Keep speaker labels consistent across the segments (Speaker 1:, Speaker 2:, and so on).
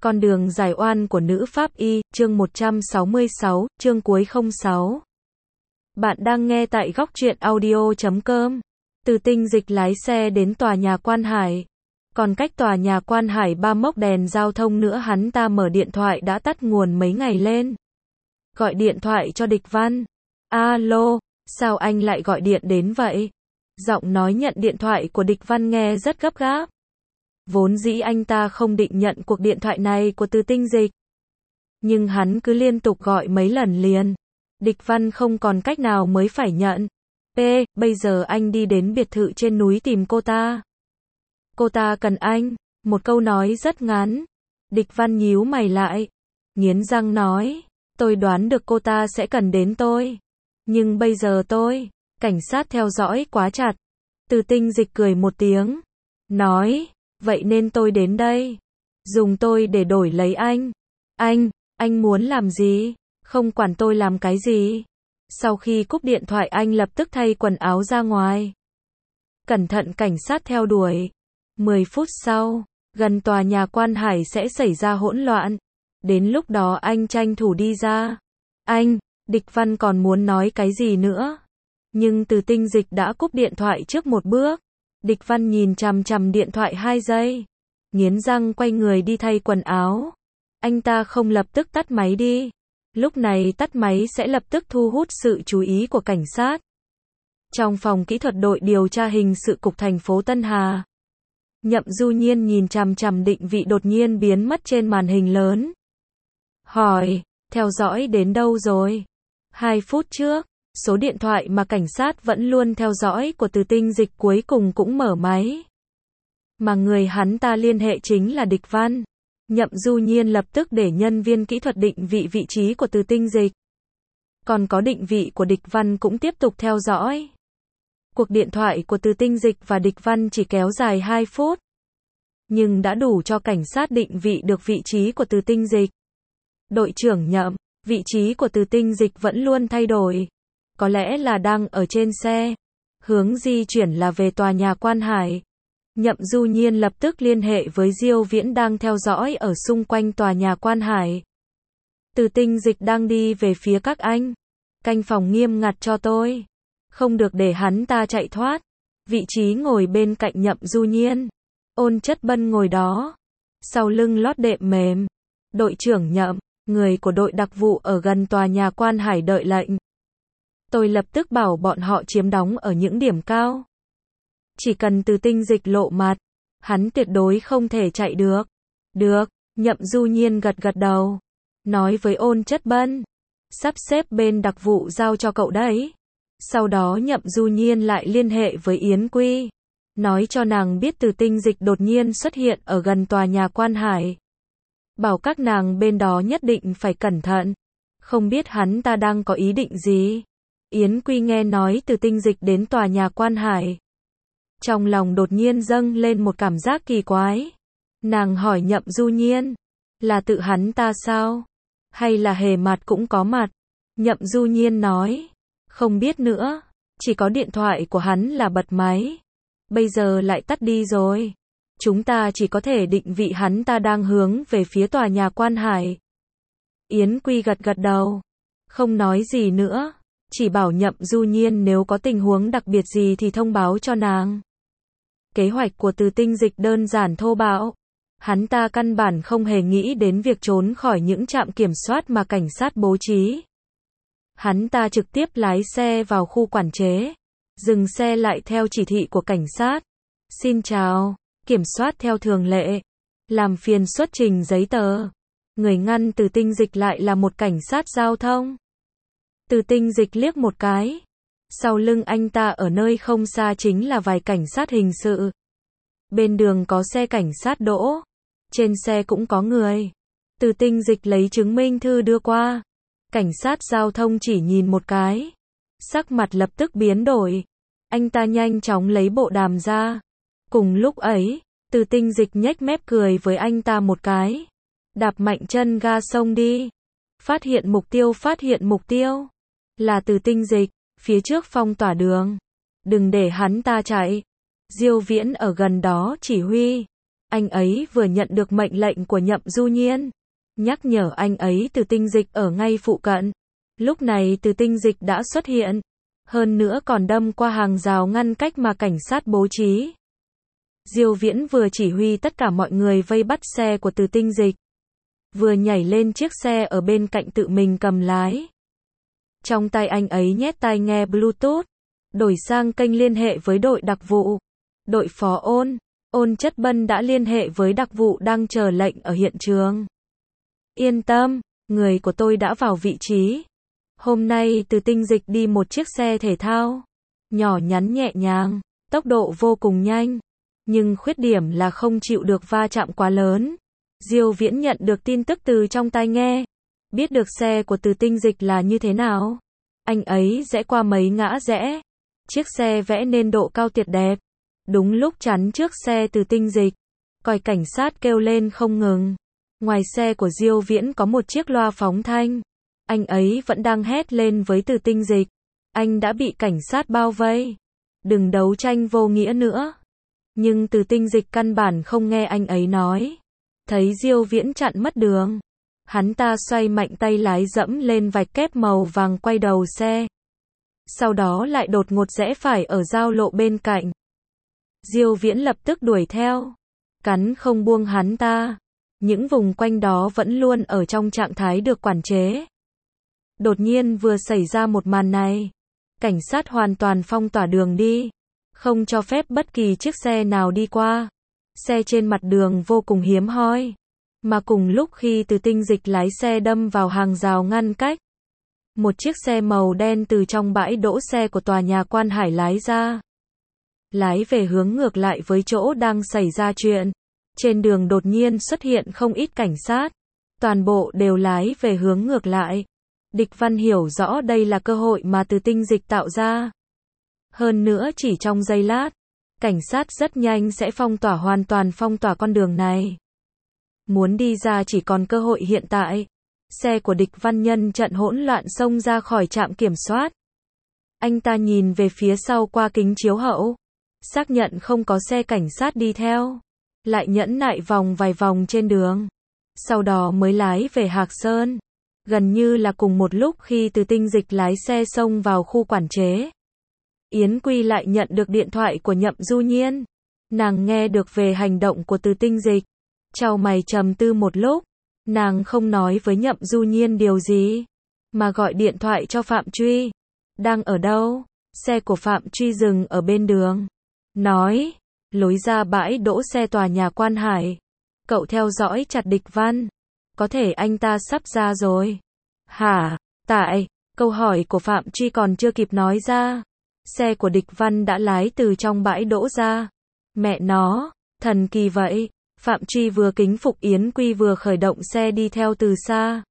Speaker 1: Con đường giải oan của nữ pháp y, chương 166, chương cuối 06. Bạn đang nghe tại góc truyện audio.com. Từ Tinh Dịch lái xe đến tòa nhà Quan Hải. Còn cách tòa nhà Quan Hải 3 mốc đèn giao thông nữa, hắn ta mở điện thoại đã tắt nguồn mấy ngày lên. Gọi điện thoại cho Địch Văn. Alo, sao anh lại gọi điện đến vậy? Giọng nói nhận điện thoại của Địch Văn nghe rất gấp gáp. Vốn dĩ anh ta không định nhận cuộc điện thoại này của Từ Tinh Dịch. Nhưng hắn cứ liên tục gọi mấy lần liền. Địch Văn không còn cách nào mới phải nhận. Bây giờ anh đi đến biệt thự trên núi tìm cô ta. Cô ta cần anh. Một câu nói rất ngắn. Địch Văn nhíu mày lại. Nghiến răng nói. Tôi đoán được cô ta sẽ cần đến tôi. Nhưng bây giờ cảnh sát theo dõi quá chặt. Từ Tinh Dịch cười một tiếng. Nói. Vậy nên tôi đến đây. Dùng tôi để đổi lấy anh. Anh muốn làm gì? Không quản tôi làm cái gì. Sau khi cúp điện thoại anh lập tức thay quần áo ra ngoài. Cẩn thận cảnh sát theo đuổi. 10 phút sau, gần tòa nhà Quan Hải sẽ xảy ra hỗn loạn. Đến lúc đó anh tranh thủ đi ra. Địch Văn còn muốn nói cái gì nữa. Nhưng Từ Tinh Dịch đã cúp điện thoại trước một bước. Địch Văn nhìn chằm chằm điện thoại 2 giây. Nghiến răng quay người đi thay quần áo. Anh ta không lập tức tắt máy đi. Lúc này tắt máy sẽ lập tức thu hút sự chú ý của cảnh sát. Trong phòng kỹ thuật đội điều tra hình sự cục thành phố Tân Hà. Nhậm Du Nhiên nhìn chằm chằm định vị đột nhiên biến mất trên màn hình lớn. Hỏi, theo dõi đến đâu rồi? 2 phút trước. Số điện thoại mà cảnh sát vẫn luôn theo dõi của Từ Tinh Dịch cuối cùng cũng mở máy. Mà người hắn ta liên hệ chính là Địch Văn. Nhậm Du Nhiên lập tức để nhân viên kỹ thuật định vị vị trí của Từ Tinh Dịch. Còn có định vị của Địch Văn cũng tiếp tục theo dõi. Cuộc điện thoại của Từ Tinh Dịch và Địch Văn chỉ kéo dài 2 phút. Nhưng đã đủ cho cảnh sát định vị được vị trí của Từ Tinh Dịch. Đội trưởng Nhậm, vị trí của Từ Tinh Dịch vẫn luôn thay đổi. Có lẽ là đang ở trên xe. Hướng di chuyển là về tòa nhà Quan Hải. Nhậm Du Nhiên lập tức liên hệ với Diêu Viễn đang theo dõi ở xung quanh tòa nhà Quan Hải. Từ Tinh Dịch đang đi về phía các anh. Canh phòng nghiêm ngặt cho tôi. Không được để hắn ta chạy thoát. Vị trí ngồi bên cạnh Nhậm Du Nhiên. Ôn Chất Bân ngồi đó. Sau lưng lót đệm mềm. Đội trưởng Nhậm, người của đội đặc vụ ở gần tòa nhà Quan Hải đợi lệnh. Tôi lập tức bảo bọn họ chiếm đóng ở những điểm cao. Chỉ cần Từ Tinh Dịch lộ mặt, hắn tuyệt đối không thể chạy được. Được, Nhậm Du Nhiên gật gật đầu. Nói với Ôn Chất Bân. Sắp xếp bên đặc vụ giao cho cậu đấy. Sau đó Nhậm Du Nhiên lại liên hệ với Yến Quy. Nói cho nàng biết Từ Tinh Dịch đột nhiên xuất hiện ở gần tòa nhà Quan Hải. Bảo các nàng bên đó nhất định phải cẩn thận. Không biết hắn ta đang có ý định gì. Yến Quy nghe nói Từ Tinh Dịch đến tòa nhà Quan Hải. Trong lòng đột nhiên dâng lên một cảm giác kỳ quái. Nàng hỏi Nhậm Du Nhiên. Là tự hắn ta sao? Hay là Hề Mạt cũng có mặt? Nhậm Du Nhiên nói. Không biết nữa. Chỉ có điện thoại của hắn là bật máy. Bây giờ lại tắt đi rồi. Chúng ta chỉ có thể định vị hắn ta đang hướng về phía tòa nhà Quan Hải. Yến Quy gật gật đầu. Không nói gì nữa. Chỉ bảo Nhậm Du Nhiên nếu có tình huống đặc biệt gì thì thông báo cho nàng. Kế hoạch của Từ Tinh Dịch đơn giản thô bạo. Hắn ta căn bản không hề nghĩ đến việc trốn khỏi những trạm kiểm soát mà cảnh sát bố trí. Hắn ta trực tiếp lái xe vào khu quản chế. Dừng xe lại theo chỉ thị của cảnh sát. Xin chào, kiểm soát theo thường lệ. Làm phiền xuất trình giấy tờ. Người ngăn Từ Tinh Dịch lại là một cảnh sát giao thông. Từ Tinh Dịch liếc một cái. Sau lưng anh ta ở nơi không xa chính là vài cảnh sát hình sự. Bên đường có xe cảnh sát đỗ. Trên xe cũng có người. Từ Tinh Dịch lấy chứng minh thư đưa qua. Cảnh sát giao thông chỉ nhìn một cái. Sắc mặt lập tức biến đổi. Anh ta nhanh chóng lấy bộ đàm ra. Cùng lúc ấy, Từ Tinh Dịch nhếch mép cười với anh ta một cái. Đạp mạnh chân ga xông đi. Phát hiện mục tiêu. Là Từ Tinh Dịch, phía trước phong tỏa đường. Đừng để hắn ta chạy. Diêu Viễn ở gần đó chỉ huy. Anh ấy vừa nhận được mệnh lệnh của Nhậm Du Nhiên, nhắc nhở anh ấy Từ Tinh Dịch ở ngay phụ cận. Lúc này Từ Tinh Dịch đã xuất hiện, hơn nữa còn đâm qua hàng rào ngăn cách mà cảnh sát bố trí. Diêu Viễn vừa chỉ huy tất cả mọi người vây bắt xe của Từ Tinh Dịch, vừa nhảy lên chiếc xe ở bên cạnh tự mình cầm lái. Trong tay anh ấy nhét tai nghe Bluetooth, đổi sang kênh liên hệ với đội đặc vụ. Đội phó Ôn Chất Bân đã liên hệ với đặc vụ đang chờ lệnh ở hiện trường. Yên tâm, người của tôi đã vào vị trí. Hôm nay Từ Tinh Dịch đi một chiếc xe thể thao, nhỏ nhắn nhẹ nhàng, tốc độ vô cùng nhanh, nhưng khuyết điểm là không chịu được va chạm quá lớn. Diêu Viễn nhận được tin tức từ trong tai nghe, biết được xe của Từ Tinh Dịch là như thế nào. Anh ấy rẽ qua mấy ngã rẽ, chiếc xe vẽ nên độ cao tuyệt đẹp. Đúng lúc chắn trước xe Từ Tinh Dịch, còi cảnh sát kêu lên không ngừng. Ngoài xe của Diêu Viễn có một chiếc loa phóng thanh. Anh ấy vẫn đang hét lên với Từ Tinh Dịch. Anh đã bị cảnh sát bao vây. Đừng đấu tranh vô nghĩa nữa. Nhưng Từ Tinh Dịch căn bản không nghe anh ấy nói. Thấy Diêu Viễn chặn mất đường, hắn ta xoay mạnh tay lái dẫm lên vạch kép màu vàng quay đầu xe. Sau đó lại đột ngột rẽ phải ở giao lộ bên cạnh. Diêu Viễn lập tức đuổi theo, cắn không buông hắn ta. Những vùng quanh đó vẫn luôn ở trong trạng thái được quản chế. Đột nhiên vừa xảy ra một màn này. Cảnh sát hoàn toàn phong tỏa đường đi, không cho phép bất kỳ chiếc xe nào đi qua. Xe trên mặt đường vô cùng hiếm hoi. Mà cùng lúc khi Từ Tinh Dịch lái xe đâm vào hàng rào ngăn cách, một chiếc xe màu đen từ trong bãi đỗ xe của tòa nhà Quan Hải lái ra. Lái về hướng ngược lại với chỗ đang xảy ra chuyện. Trên đường đột nhiên xuất hiện không ít cảnh sát. Toàn bộ đều lái về hướng ngược lại. Địch Văn hiểu rõ đây là cơ hội mà Từ Tinh Dịch tạo ra. Hơn nữa chỉ trong giây lát, cảnh sát rất nhanh sẽ hoàn toàn phong tỏa con đường này. Muốn đi ra chỉ còn cơ hội hiện tại. Xe của Địch Văn nhân trận hỗn loạn xông ra khỏi trạm kiểm soát. Anh ta nhìn về phía sau qua kính chiếu hậu, xác nhận không có xe cảnh sát đi theo, lại nhẫn nại vòng vài vòng trên đường. Sau đó mới lái về Hạc Sơn. Gần như là cùng một lúc khi Từ Tinh Dịch lái xe xông vào khu quản chế, Yến Quy lại nhận được điện thoại của Nhậm Du Nhiên. Nàng nghe được về hành động của Từ Tinh Dịch, chau mày trầm tư một lúc. Nàng không nói với Nhậm Du Nhiên điều gì, mà gọi điện thoại cho Phạm Truy. Đang ở đâu? Xe của Phạm Truy dừng ở bên đường. Nói, lối ra bãi đỗ xe tòa nhà Quan Hải. Cậu theo dõi chặt Địch Văn. Có thể anh ta sắp ra rồi. Hả? Tại, câu hỏi của Phạm Truy còn chưa kịp nói ra, xe của Địch Văn đã lái từ trong bãi đỗ ra. Mẹ nó, thần kỳ vậy. Phạm Truy vừa kính phục Yến Quy vừa khởi động xe đi theo từ xa.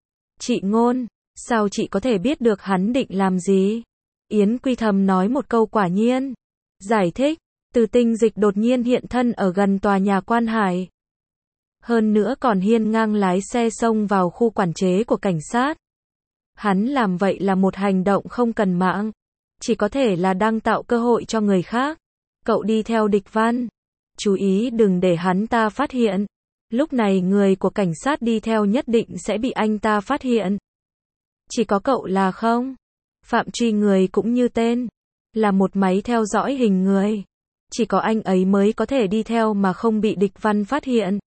Speaker 1: Chị Ngôn, sao chị có thể biết được hắn định làm gì? Yến Quy thầm nói một câu quả nhiên. Giải thích, Từ Tinh Dịch đột nhiên hiện thân ở gần tòa nhà Quan Hải. Hơn nữa còn hiên ngang lái xe xông vào khu quản chế của cảnh sát. Hắn làm vậy là một hành động không cần mạng. Chỉ có thể là đang tạo cơ hội cho người khác. Cậu đi theo Địch Văn. Chú ý đừng để hắn ta phát hiện. Lúc này người của cảnh sát đi theo nhất định sẽ bị anh ta phát hiện. Chỉ có cậu là không? Phạm Truy người cũng như tên. Là một máy theo dõi hình người. Chỉ có anh ấy mới có thể đi theo mà không bị Địch Văn phát hiện.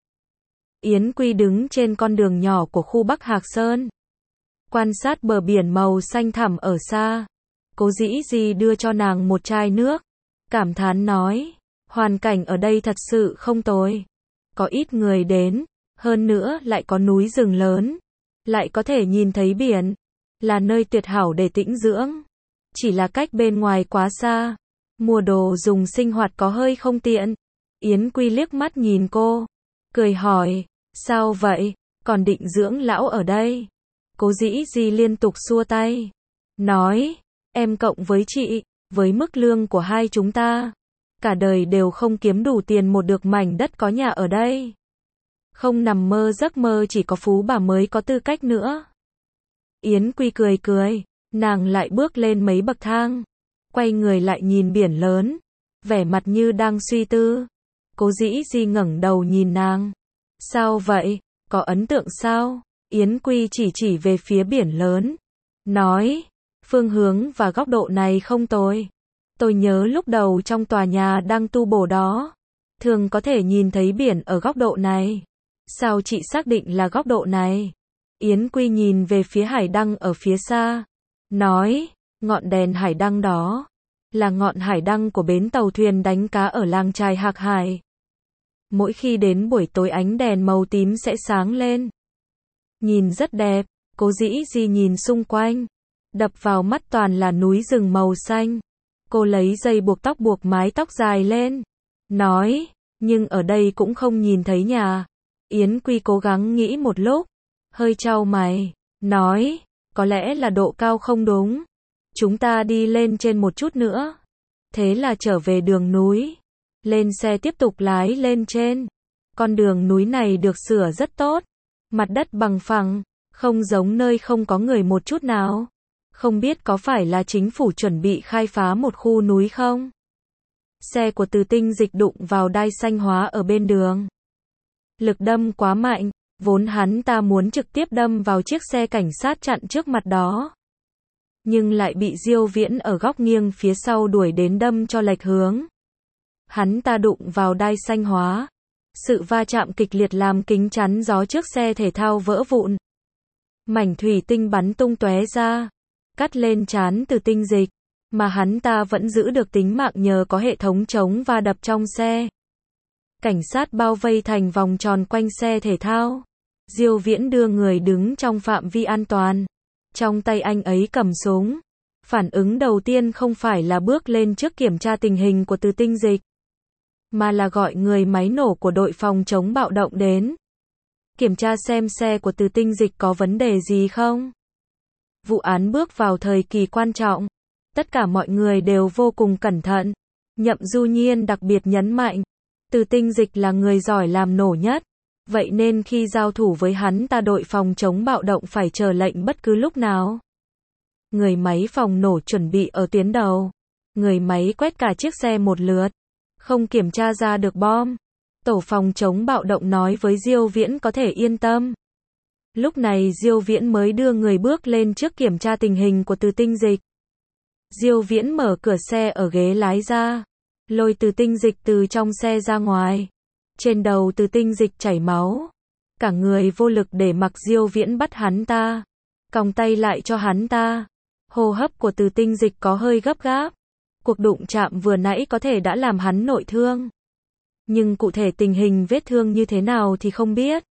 Speaker 1: Yến Quy đứng trên con đường nhỏ của khu Bắc Hạc Sơn, quan sát bờ biển màu xanh thẳm ở xa. Cố Dĩ Di đưa cho nàng một chai nước, cảm thán nói, hoàn cảnh ở đây thật sự không tồi. Có ít người đến, hơn nữa lại có núi rừng lớn, lại có thể nhìn thấy biển, là nơi tuyệt hảo để tĩnh dưỡng. Chỉ là cách bên ngoài quá xa, mua đồ dùng sinh hoạt có hơi không tiện. Yến Quy liếc mắt nhìn cô, cười hỏi, sao vậy, còn định dưỡng lão ở đây? Cố Dĩ Di liên tục xua tay, nói, em cộng với chị, với mức lương của hai chúng ta, cả đời đều không kiếm đủ tiền một được mảnh đất có nhà ở đây. Không nằm mơ giấc mơ chỉ có phú bà mới có tư cách nữa. Yến Quy cười cười, nàng lại bước lên mấy bậc thang, quay người lại nhìn biển lớn, vẻ mặt như đang suy tư. Cố Dĩ Di ngẩng đầu nhìn nàng. Sao vậy? Có ấn tượng sao? Yến Quy chỉ về phía biển lớn. Nói, phương hướng và góc độ này không tồi. Tôi nhớ lúc đầu trong tòa nhà đang tu bổ đó, thường có thể nhìn thấy biển ở góc độ này. Sao chị xác định là góc độ này? Yến Quy nhìn về phía hải đăng ở phía xa. Nói, ngọn đèn hải đăng đó là ngọn hải đăng của bến tàu thuyền đánh cá ở làng chài Hạc Hải. Mỗi khi đến buổi tối ánh đèn màu tím sẽ sáng lên. Nhìn rất đẹp. Cố Dĩ Di nhìn xung quanh. Đập vào mắt toàn là núi rừng màu xanh. Cô lấy dây buộc tóc buộc mái tóc dài lên. Nói, nhưng ở đây cũng không nhìn thấy nhà. Yến Quy cố gắng nghĩ một lúc. Hơi chau mày. Nói, có lẽ là độ cao không đúng. Chúng ta đi lên trên một chút nữa. Thế là trở về đường núi. Lên xe tiếp tục lái lên trên. Con đường núi này được sửa rất tốt. Mặt đất bằng phẳng, không giống nơi không có người một chút nào. Không biết có phải là chính phủ chuẩn bị khai phá một khu núi không? Xe của Từ Tinh Dịch đụng vào đai xanh hóa ở bên đường. Lực đâm quá mạnh, vốn hắn ta muốn trực tiếp đâm vào chiếc xe cảnh sát chặn trước mặt đó. Nhưng lại bị Diêu Viễn ở góc nghiêng phía sau đuổi đến đâm cho lệch hướng. Hắn ta đụng vào đai xanh hóa. Sự va chạm kịch liệt làm kính chắn gió trước xe thể thao vỡ vụn. Mảnh thủy tinh bắn tung tóe ra, cắt lên trán Từ Tinh Dịch, mà hắn ta vẫn giữ được tính mạng nhờ có hệ thống chống va đập trong xe. Cảnh sát bao vây thành vòng tròn quanh xe thể thao. Diêu Viễn đưa người đứng trong phạm vi an toàn. Trong tay anh ấy cầm súng. Phản ứng đầu tiên không phải là bước lên trước kiểm tra tình hình của Từ Tinh Dịch, mà là gọi người máy nổ của đội phòng chống bạo động đến. Kiểm tra xem xe của Từ Tinh Dịch có vấn đề gì không. Vụ án bước vào thời kỳ quan trọng. Tất cả mọi người đều vô cùng cẩn thận. Nhậm Du Nhiên đặc biệt nhấn mạnh. Từ Tinh Dịch là người giỏi làm nổ nhất. Vậy nên khi giao thủ với hắn ta đội phòng chống bạo động phải chờ lệnh bất cứ lúc nào. Người máy phòng nổ chuẩn bị ở tuyến đầu. Người máy quét cả chiếc xe một lượt. Không kiểm tra ra được bom. Tổ phòng chống bạo động nói với Diêu Viễn có thể yên tâm. Lúc này Diêu Viễn mới đưa người bước lên trước kiểm tra tình hình của Từ Tinh Dịch. Diêu Viễn mở cửa xe ở ghế lái ra, lôi Từ Tinh Dịch từ trong xe ra ngoài. Trên đầu Từ Tinh Dịch chảy máu. Cả người vô lực để mặc Diêu Viễn bắt hắn ta. Còng tay lại cho hắn ta. Hô hấp của Từ Tinh Dịch có hơi gấp gáp. Cuộc đụng chạm vừa nãy có thể đã làm hắn nội thương. Nhưng cụ thể tình hình vết thương như thế nào thì không biết.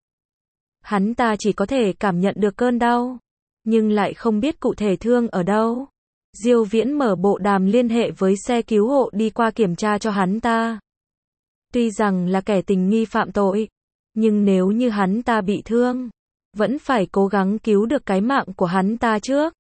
Speaker 1: Hắn ta chỉ có thể cảm nhận được cơn đau, nhưng lại không biết cụ thể thương ở đâu. Diêu Viễn mở bộ đàm liên hệ với xe cứu hộ đi qua kiểm tra cho hắn ta. Tuy rằng là kẻ tình nghi phạm tội, nhưng nếu như hắn ta bị thương, vẫn phải cố gắng cứu được cái mạng của hắn ta trước.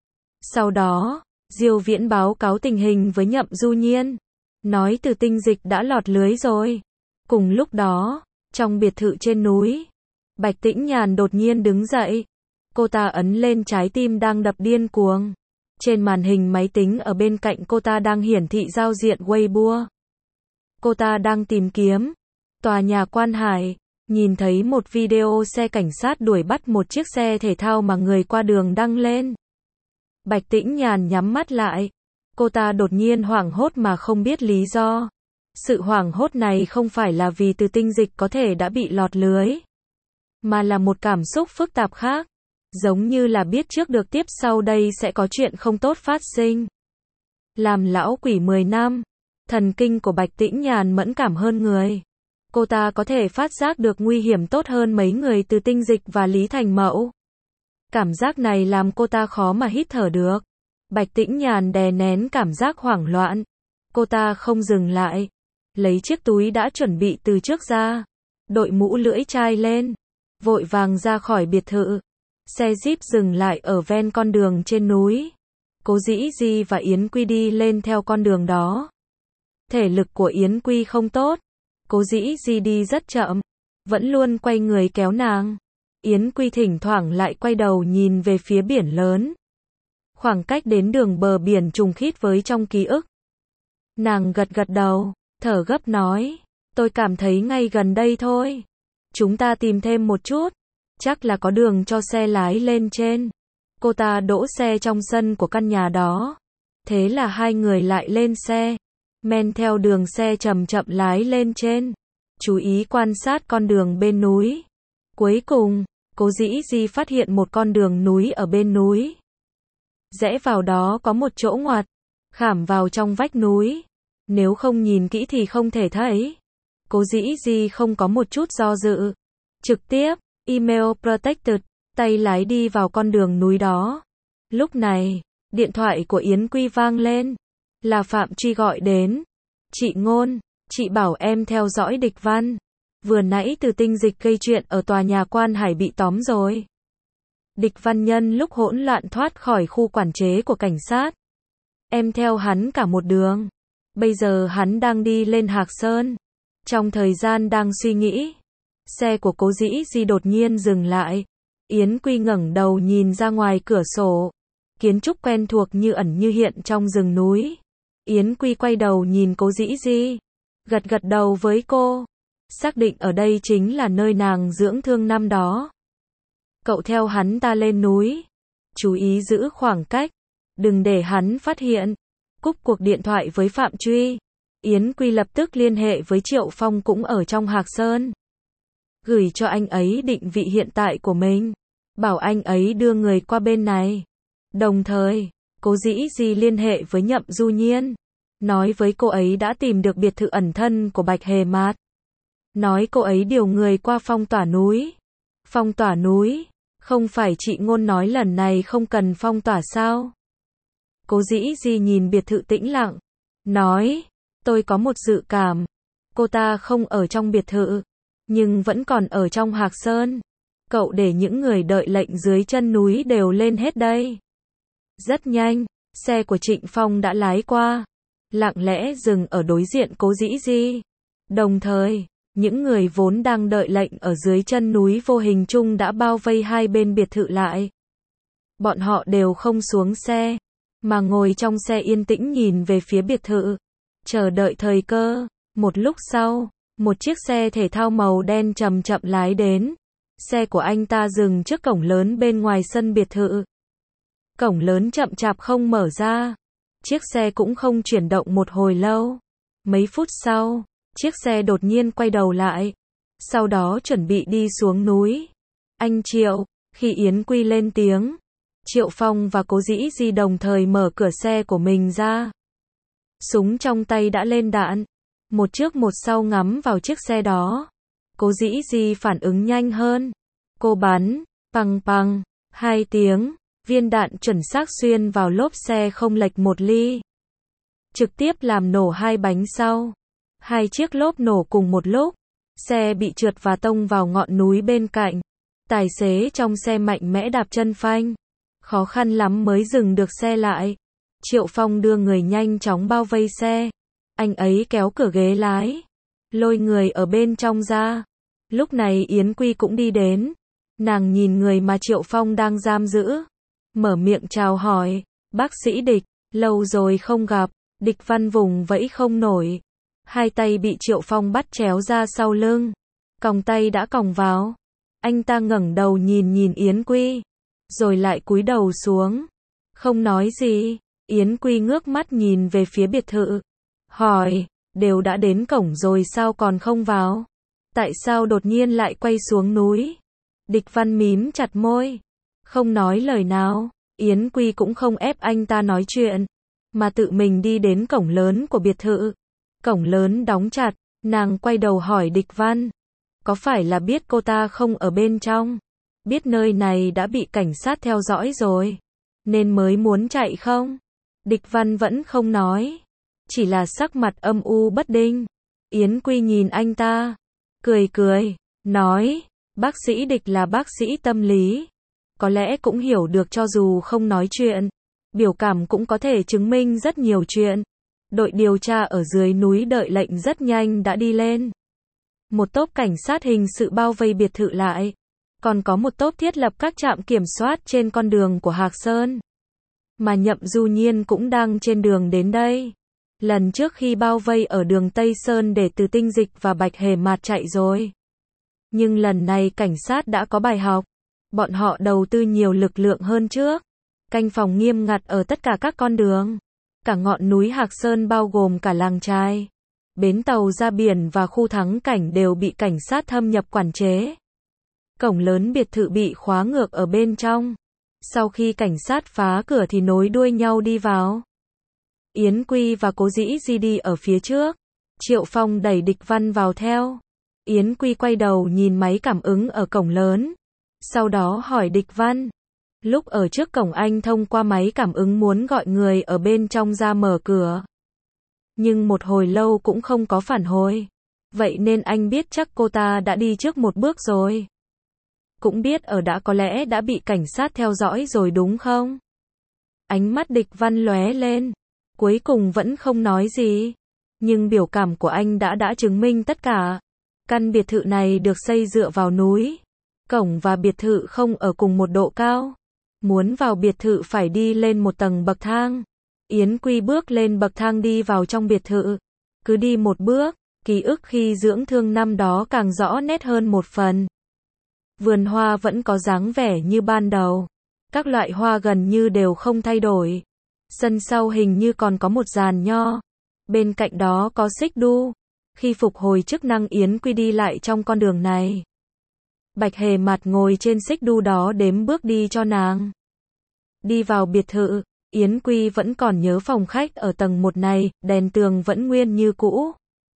Speaker 1: Sau đó, Diêu Viễn báo cáo tình hình với Nhậm Du Nhiên, nói Từ Tinh Dịch đã lọt lưới rồi. Cùng lúc đó, trong biệt thự trên núi, Bạch Tĩnh Nhàn đột nhiên đứng dậy. Cô ta ấn lên trái tim đang đập điên cuồng. Trên màn hình máy tính ở bên cạnh cô ta đang hiển thị giao diện Weibo. Cô ta đang tìm kiếm tòa nhà Quan Hải, nhìn thấy một video xe cảnh sát đuổi bắt một chiếc xe thể thao mà người qua đường đăng lên. Bạch Tĩnh Nhàn nhắm mắt lại. Cô ta đột nhiên hoảng hốt mà không biết lý do. Sự hoảng hốt này không phải là vì Từ Tinh Dịch có thể đã bị lọt lưới, mà là một cảm xúc phức tạp khác. Giống như là biết trước được tiếp sau đây sẽ có chuyện không tốt phát sinh. Làm lão quỷ 10 năm, thần kinh của Bạch Tĩnh Nhàn mẫn cảm hơn người. Cô ta có thể phát giác được nguy hiểm tốt hơn mấy người Từ Tinh Dịch và Lý Thành Mẫu. Cảm giác này làm cô ta khó mà hít thở được. Bạch Tĩnh Nhàn đè nén cảm giác hoảng loạn. Cô ta không dừng lại. Lấy chiếc túi đã chuẩn bị từ trước ra. Đội mũ lưỡi chai lên. Vội vàng ra khỏi biệt thự. Xe Jeep dừng lại ở ven con đường trên núi. Cố Dĩ Di và Yến Quy đi lên theo con đường đó. Thể lực của Yến Quy không tốt. Cố Dĩ Di đi rất chậm. Vẫn luôn quay người kéo nàng. Yến Quy thỉnh thoảng lại quay đầu nhìn về phía biển lớn. Khoảng cách đến đường bờ biển trùng khít với trong ký ức. Nàng gật gật đầu, thở gấp nói. Tôi cảm thấy ngay gần đây thôi. Chúng ta tìm thêm một chút. Chắc là có đường cho xe lái lên trên. Cô ta đỗ xe trong sân của căn nhà đó. Thế là hai người lại lên xe. Men theo đường xe chậm chậm lái lên trên. Chú ý quan sát con đường bên núi. Cuối cùng, Cố Dĩ Di phát hiện một con đường núi ở bên núi. Rẽ vào đó có một chỗ ngoặt, khảm vào trong vách núi. Nếu không nhìn kỹ thì không thể thấy. Cố Dĩ Di không có một chút do dự. Trực tiếp, email protected, tay lái đi vào con đường núi đó. Lúc này, điện thoại của Yến Quy vang lên. Là Phạm Truy gọi đến. Chị Ngôn, chị bảo em theo dõi Địch Văn. Vừa nãy Từ Tinh Dịch gây chuyện ở tòa nhà Quan Hải bị tóm rồi. Địch Văn nhân lúc hỗn loạn thoát khỏi khu quản chế của cảnh sát. Em theo hắn cả một đường. Bây giờ hắn đang đi lên Hạc Sơn. Trong thời gian đang suy nghĩ, xe của Cố Dĩ Di đột nhiên dừng lại. Yến Quy ngẩng đầu nhìn ra ngoài cửa sổ. Kiến trúc quen thuộc như ẩn như hiện trong rừng núi. Yến Quy quay đầu nhìn Cố Dĩ Di, gật gật đầu với cô. Xác định ở đây chính là nơi nàng dưỡng thương năm đó. Cậu theo hắn ta lên núi. Chú ý giữ khoảng cách. Đừng để hắn phát hiện. Cúp cuộc điện thoại với Phạm Truy. Yến Quy lập tức liên hệ với Triệu Phong cũng ở trong Hạc Sơn. Gửi cho anh ấy định vị hiện tại của mình. Bảo anh ấy đưa người qua bên này. Đồng thời, Cố Dĩ Di liên hệ với Nhậm Du Nhiên. Nói với cô ấy đã tìm được biệt thự ẩn thân của Bạch Hề Mạt. Nói cô ấy điều người qua phong tỏa núi. Phong tỏa núi? Không phải chị Ngôn nói lần này không cần phong tỏa sao? Cố Dĩ Di nhìn biệt thự tĩnh lặng. Nói, tôi có một dự cảm. Cô ta không ở trong biệt thự, nhưng vẫn còn ở trong Hạc Sơn. Cậu để những người đợi lệnh dưới chân núi đều lên hết đây. Rất nhanh, xe của Trịnh Phong đã lái qua. Lặng lẽ dừng ở đối diện Cố Dĩ Di. Đồng thời, những người vốn đang đợi lệnh ở dưới chân núi vô hình chung đã bao vây hai bên biệt thự lại. Bọn họ đều không xuống xe, mà ngồi trong xe yên tĩnh nhìn về phía biệt thự, chờ đợi thời cơ. Một lúc sau, một chiếc xe thể thao màu đen chậm chậm lái đến. Xe của anh ta dừng trước cổng lớn bên ngoài sân biệt thự. Cổng lớn chậm chạp không mở ra. Chiếc xe cũng không chuyển động một hồi lâu. Mấy phút sau, chiếc xe đột nhiên quay đầu lại. Sau đó chuẩn bị đi xuống núi. Anh Triệu, khi Yến Quy lên tiếng, Triệu Phong và Cố Dĩ Di đồng thời mở cửa xe của mình ra. Súng trong tay đã lên đạn. Một trước một sau ngắm vào chiếc xe đó. Cố Dĩ Di phản ứng nhanh hơn. Cô bắn, pằng pằng, 2 tiếng, viên đạn chuẩn xác xuyên vào lốp xe không lệch một ly. Trực tiếp làm nổ 2 bánh sau. 2 chiếc lốp nổ cùng một lúc. Xe bị trượt và tông vào ngọn núi bên cạnh. Tài xế trong xe mạnh mẽ đạp chân phanh. Khó khăn lắm mới dừng được xe lại. Triệu Phong đưa người nhanh chóng bao vây xe. Anh ấy kéo cửa ghế lái, lôi người ở bên trong ra. Lúc này Yến Quy cũng đi đến. Nàng nhìn người mà Triệu Phong đang giam giữ. Mở miệng chào hỏi. Bác sĩ Địch, lâu rồi không gặp. Địch Văn vùng vẫy không nổi. Hai tay bị Triệu Phong bắt chéo ra sau lưng. Còng tay đã còng vào. Anh ta ngẩng đầu nhìn Yến Quy. Rồi lại cúi đầu xuống. Không nói gì. Yến Quy ngước mắt nhìn về phía biệt thự. Hỏi, đều đã đến cổng rồi sao còn không vào? Tại sao đột nhiên lại quay xuống núi? Địch Văn mím chặt môi. Không nói lời nào. Yến Quy cũng không ép anh ta nói chuyện. Mà tự mình đi đến cổng lớn của biệt thự. Cổng lớn đóng chặt. Nàng quay đầu hỏi Địch Văn. Có phải là biết cô ta không ở bên trong? Biết nơi này đã bị cảnh sát theo dõi rồi, nên mới muốn chạy không? Địch Văn vẫn không nói. Chỉ là sắc mặt âm u bất định. Yến Quy nhìn anh ta. Cười. Nói. Bác sĩ Địch là bác sĩ tâm lý. Có lẽ cũng hiểu được cho dù không nói chuyện. Biểu cảm cũng có thể chứng minh rất nhiều chuyện. Đội điều tra ở dưới núi đợi lệnh rất nhanh đã đi lên. Một tốp cảnh sát hình sự bao vây biệt thự lại. Còn có một tốp thiết lập các trạm kiểm soát trên con đường của Hạc Sơn. Mà Nhậm Du Nhiên cũng đang trên đường đến đây. Lần trước khi bao vây ở đường Tây Sơn để Từ Tinh Dịch và Bạch Hề Mạt chạy rồi. Nhưng lần này cảnh sát đã có bài học. Bọn họ đầu tư nhiều lực lượng hơn trước. Canh phòng nghiêm ngặt ở tất cả các con đường. Cả ngọn núi Hạc Sơn bao gồm cả làng trai. Bến tàu ra biển và khu thắng cảnh đều bị cảnh sát thâm nhập quản chế. Cổng lớn biệt thự bị khóa ngược ở bên trong. Sau khi cảnh sát phá cửa thì nối đuôi nhau đi vào. Yến Quy và Cố Dĩ Di đi ở phía trước. Triệu Phong đẩy Địch Văn vào theo. Yến Quy quay đầu nhìn máy cảm ứng ở cổng lớn. Sau đó hỏi Địch Văn. Lúc ở trước cổng anh thông qua máy cảm ứng muốn gọi người ở bên trong ra mở cửa. Nhưng một hồi lâu cũng không có phản hồi. Vậy nên anh biết chắc cô ta đã đi trước một bước rồi. Cũng biết ở đã có lẽ đã bị cảnh sát theo dõi rồi đúng không? Ánh mắt Địch Văn lóe lên. Cuối cùng vẫn không nói gì. Nhưng biểu cảm của anh đã chứng minh tất cả. Căn biệt thự này được xây dựa vào núi. Cổng và biệt thự không ở cùng một độ cao. Muốn vào biệt thự phải đi lên một tầng bậc thang. Yến Quy bước lên bậc thang đi vào trong biệt thự. Cứ đi một bước, ký ức khi dưỡng thương năm đó càng rõ nét hơn một phần. Vườn hoa vẫn có dáng vẻ như ban đầu. Các loại hoa gần như đều không thay đổi. Sân sau hình như còn có một giàn nho. Bên cạnh đó có xích đu. Khi phục hồi chức năng Yến Quy đi lại trong con đường này. Bạch Hề Mạt ngồi trên xích đu đó đếm bước đi cho nàng. Đi vào biệt thự, Yến Quy vẫn còn nhớ phòng khách ở tầng 1 này, đèn tường vẫn nguyên như cũ.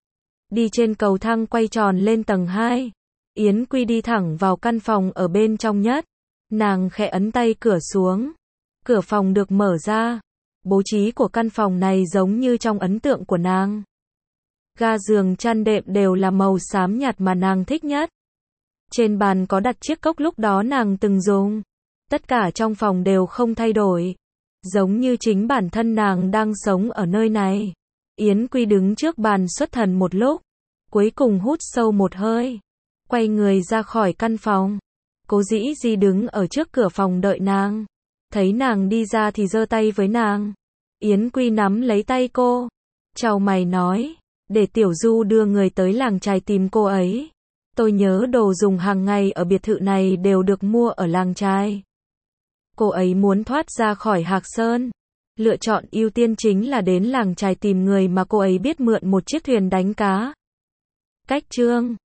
Speaker 1: Đi trên cầu thang quay tròn lên tầng 2. Yến Quy đi thẳng vào căn phòng ở bên trong nhất. Nàng khẽ ấn tay cửa xuống. Cửa phòng được mở ra. Bố trí của căn phòng này giống như trong ấn tượng của nàng. Ga giường chăn đệm đều là màu xám nhạt mà nàng thích nhất. Trên bàn có đặt chiếc cốc lúc đó nàng từng dùng. Tất cả trong phòng đều không thay đổi. Giống như chính bản thân nàng đang sống ở nơi này. Yến Quy đứng trước bàn xuất thần một lúc. Cuối cùng hút sâu một hơi. Quay người ra khỏi căn phòng. Cố Dĩ Di đứng ở trước cửa phòng đợi nàng. Thấy nàng đi ra thì giơ tay với nàng. Yến Quy nắm lấy tay cô. Chào mày nói. Để Tiểu Du đưa người tới làng trai tìm cô ấy. Tôi nhớ đồ dùng hàng ngày ở biệt thự này đều được mua ở làng trai. Cô ấy muốn thoát ra khỏi Hạc Sơn. Lựa chọn ưu tiên chính là đến làng trai tìm người mà cô ấy biết mượn một chiếc thuyền đánh cá. Cách chương